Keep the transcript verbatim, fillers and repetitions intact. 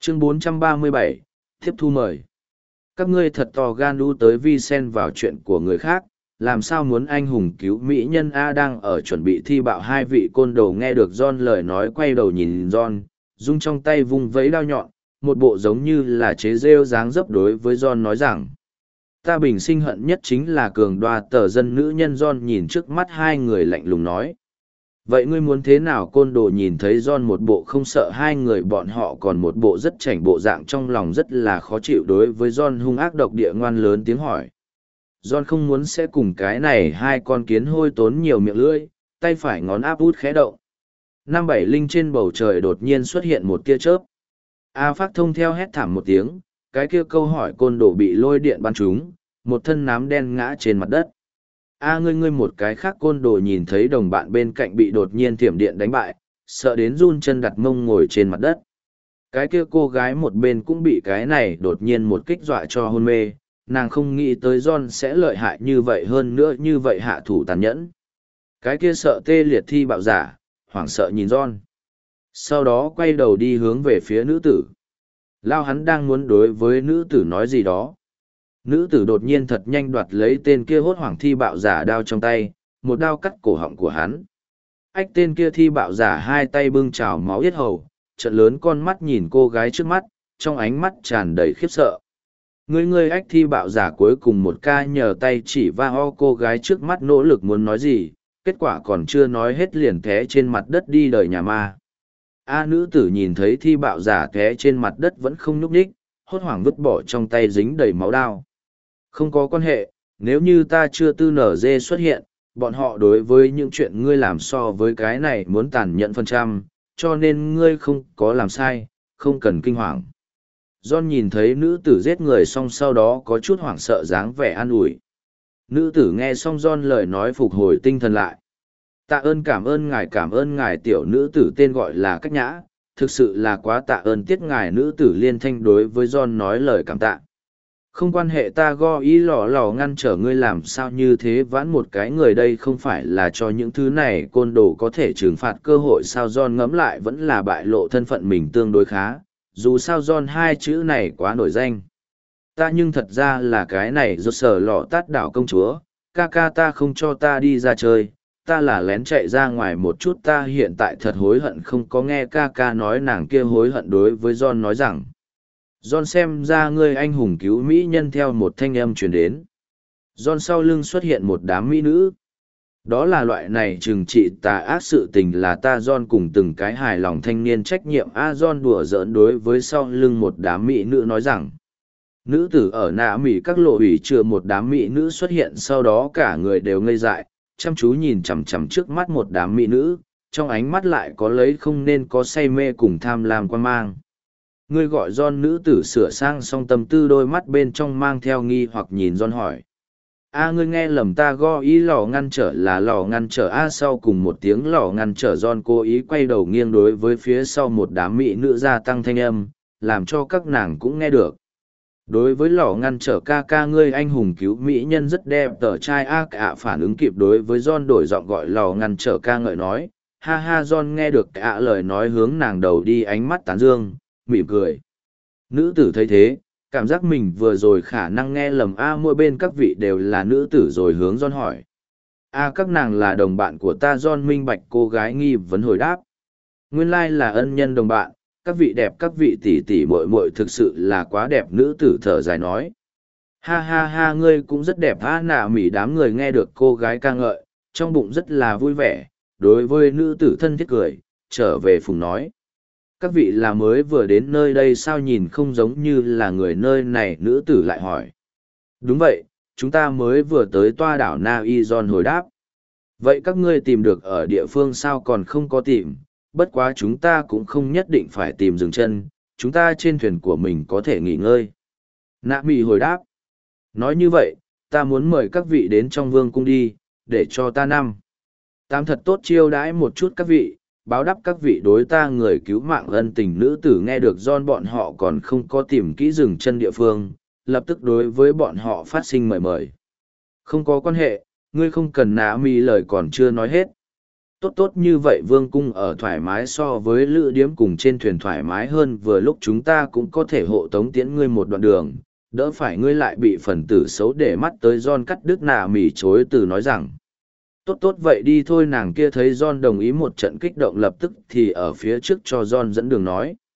Chương bốn trăm ba mươi bảy, tiếp thu mời. Các ngươi thật to gan đu tới vi sen vào chuyện của người khác, làm sao muốn anh hùng cứu mỹ nhân A đang ở chuẩn bị thi bạo. Hai vị côn đồ nghe được John lời nói quay đầu nhìn John, dung trong tay vung vẫy đao nhọn, một bộ giống như là chế rêu dáng dấp đối với John nói rằng. Ta bình sinh hận nhất chính là cường đoa tờ dân nữ nhân. John nhìn trước mắt hai người lạnh lùng nói. Vậy ngươi muốn thế nào? Côn đồ nhìn thấy John một bộ không sợ hai người bọn họ còn một bộ rất chảnh bộ dạng trong lòng rất là khó chịu đối với John hung ác độc địa ngoan lớn tiếng hỏi. John không muốn sẽ cùng cái này hai con kiến hôi tốn nhiều miệng lưỡi, tay phải ngón áp út khẽ động. Năm bảy linh trên bầu trời đột nhiên xuất hiện một tia chớp. A Phác Thông theo hét thảm một tiếng, cái kia câu hỏi côn đồ bị lôi điện bắn trúng, một thân nám đen ngã trên mặt đất. A ngươi ngươi một cái khác côn đồ nhìn thấy đồng bạn bên cạnh bị đột nhiên thiểm điện đánh bại, sợ đến run chân đặt mông ngồi trên mặt đất. Cái kia cô gái một bên cũng bị cái này đột nhiên một kích dọa cho hôn mê, nàng không nghĩ tới John sẽ lợi hại như vậy hơn nữa như vậy hạ thủ tàn nhẫn. Cái kia sợ tê liệt thi bạo giả, hoảng sợ nhìn John. Sau đó quay đầu đi hướng về phía nữ tử. Lao hắn đang muốn đối với nữ tử nói gì đó. Nữ tử đột nhiên thật nhanh đoạt lấy tên kia hốt hoảng thi bạo giả đao trong tay, một đao cắt cổ họng của hắn. Ách tên kia thi bạo giả hai tay bưng trào máu yết hầu, trận lớn con mắt nhìn cô gái trước mắt, trong ánh mắt tràn đầy khiếp sợ. Người người ách thi bạo giả cuối cùng một ca nhờ tay chỉ va ho cô gái trước mắt nỗ lực muốn nói gì, kết quả còn chưa nói hết liền té trên mặt đất đi đời nhà ma. A nữ tử nhìn thấy thi bạo giả té trên mặt đất vẫn không nhúc nhích, hốt hoảng vứt bỏ trong tay dính đầy máu đao. Không có quan hệ, nếu như ta chưa tư nở dê xuất hiện, bọn họ đối với những chuyện ngươi làm so với cái này muốn tàn nhẫn phần trăm, cho nên ngươi không có làm sai, không cần kinh hoàng. John nhìn thấy nữ tử giết người xong sau đó có chút hoảng sợ dáng vẻ an ủi. Nữ tử nghe xong John lời nói phục hồi tinh thần lại. Tạ ơn cảm ơn ngài cảm ơn ngài tiểu nữ tử tên gọi là Cách Nhã, thực sự là quá tạ ơn tiết ngài nữ tử liên thanh đối với John nói lời cảm tạ. Không quan hệ ta go ý lò lò ngăn trở ngươi làm sao như thế vãn một cái người đây không phải là cho những thứ này côn đồ có thể trừng phạt cơ hội sao John ngẫm lại vẫn là bại lộ thân phận mình tương đối khá, dù sao John hai chữ này quá nổi danh. Ta nhưng thật ra là cái này do sở lọ tát đảo công chúa, ca ca ta không cho ta đi ra chơi, ta là lén chạy ra ngoài một chút ta hiện tại thật hối hận không có nghe ca ca nói nàng kia hối hận đối với John nói rằng. John xem ra ngươi anh hùng cứu mỹ nhân theo một thanh âm truyền đến. John sau lưng xuất hiện một đám mỹ nữ. Đó là loại này trừng trị tà ác sự tình là ta John cùng từng cái hài lòng thanh niên trách nhiệm A John đùa giỡn đối với sau lưng một đám mỹ nữ nói rằng. Nữ tử ở nạ mỹ các lộ ủy chừa một đám mỹ nữ xuất hiện sau đó cả người đều ngây dại, chăm chú nhìn chằm chằm trước mắt một đám mỹ nữ, trong ánh mắt lại có lấy không nên có say mê cùng tham lam quan mang. Ngươi gọi John nữ tử sửa sang xong tâm tư đôi mắt bên trong mang theo nghi hoặc nhìn John hỏi. A ngươi nghe lầm ta go ý lò ngăn trở là lò ngăn trở A sau cùng một tiếng lò ngăn trở John cố ý quay đầu nghiêng đối với phía sau một đám mỹ nữ gia tăng thanh âm, làm cho các nàng cũng nghe được. Đối với lò ngăn trở ca ca ngươi anh hùng cứu mỹ nhân rất đẹp tờ trai A cả phản ứng kịp đối với John đổi giọng gọi lò ngăn trở ca ngợi nói. Ha ha John nghe được cả lời nói hướng nàng đầu đi ánh mắt tán dương, mỉm cười. Nữ tử thấy thế, cảm giác mình vừa rồi khả năng nghe lầm A mỗi bên các vị đều là nữ tử rồi hướng John hỏi. A các nàng là đồng bạn của ta John minh bạch cô gái nghi vấn hồi đáp. Nguyên lai là ân nhân đồng bạn, các vị đẹp các vị tỷ tỷ muội muội thực sự là quá đẹp nữ tử thở dài nói. Ha ha ha ngươi cũng rất đẹp ha nạ mỉ đám người nghe được cô gái ca ngợi, trong bụng rất là vui vẻ, đối với nữ tử thân thiết cười, trở về phùng nói. Các vị là mới vừa đến nơi đây sao nhìn không giống như là người nơi này nữ tử lại hỏi. Đúng vậy, chúng ta mới vừa tới toa đảo Na Y John hồi đáp. Vậy các ngươi tìm được ở địa phương sao còn không có tìm, bất quá chúng ta cũng không nhất định phải tìm dừng chân, chúng ta trên thuyền của mình có thể nghỉ ngơi. Nạ Mị hồi đáp. Nói như vậy, ta muốn mời các vị đến trong vương cung đi, để cho ta năm. Tám thật tốt chiêu đãi một chút các vị, báo đáp các vị đối ta người cứu mạng ân tình nữ tử nghe được John bọn họ còn không có tìm kỹ dừng chân địa phương, lập tức đối với bọn họ phát sinh mời mời. Không có quan hệ, ngươi không cần nã mi lời còn chưa nói hết. Tốt tốt như vậy vương cung ở thoải mái so với lữ điếm cùng trên thuyền thoải mái hơn, vừa lúc chúng ta cũng có thể hộ tống tiễn ngươi một đoạn đường, đỡ phải ngươi lại bị phần tử xấu để mắt tới. John cắt đứt nạ mỉ chối từ nói rằng, tốt tốt vậy đi thôi. Nàng kia thấy John đồng ý một trận kích động, lập tức thì ở phía trước cho John dẫn đường nói.